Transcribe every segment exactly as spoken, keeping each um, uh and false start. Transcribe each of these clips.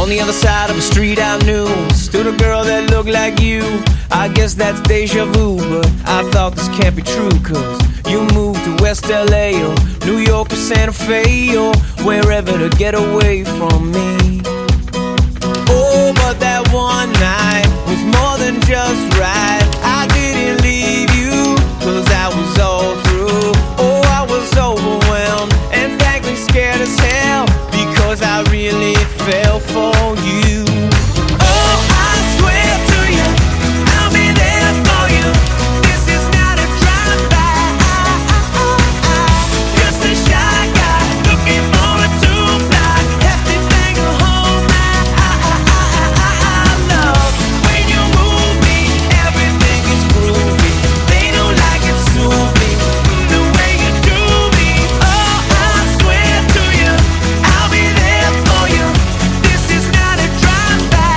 On the other side of the street I knew stood a girl that looked like you. I guess that's deja vu, but I thought this can't be true, cause you moved to West L A or New York or Santa Fe or wherever to get away from me. Oh, but that one night was more than just right. I didn't leave you, cause I was all through. Oh, I was overwhelmed and frankly scared as hell, because I really fell for you. Oh, I swear to you, I'll be there for you. This is not a drive-by, just a shy guy looking for a two-fly, hefty thing to hold my love. When you move me, everything is groovy. They don't like it, sue me, the way you do me. Oh, I swear to you, I'll be there for you. This is not a drive-by.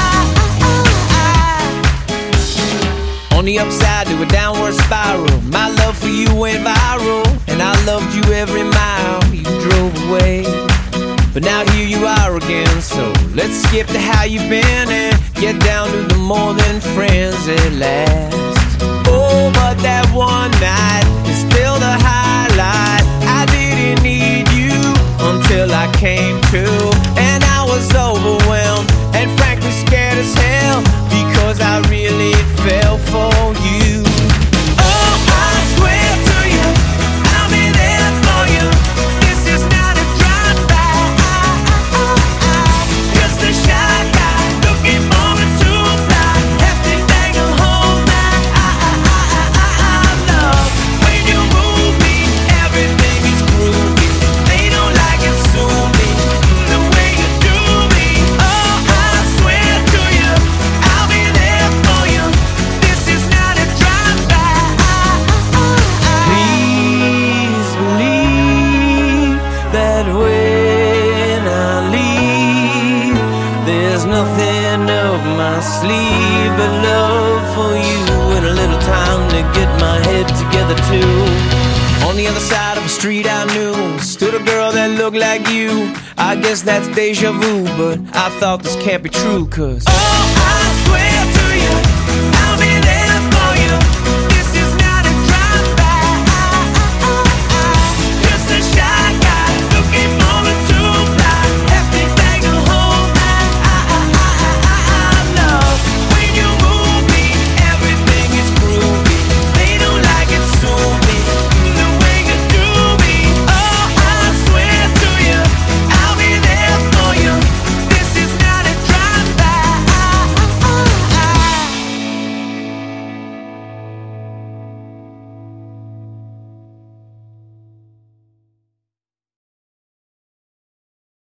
On the upside to a downward spiral, my love for you went viral, and I loved you every mile you drove away. But now here you are again, so let's skip to how you've been and get down to the more than friends at last. Oh, but that one night is still the highlight. I didn't need you until I came to, and I was overwhelmed and frankly scared as hell, because I really fell for you. Oh, I swear to you, I'll be there for you. This is not a drive-by, just a shy guy looking for a two-fly, hefty thing to hold my love. When you move me, everything is groovy. They don't like it, sue me, the way you do me. Oh, I swear to you, I'll be there for you. This is not a drive-by. Please believe that when I leave, there's nothing up my sleeve but love for you and a little time to get my head together too. On the other side of the street I knew stood a girl that looked like you. I guess that's deja vu, but I thought this can't be true, cause oh,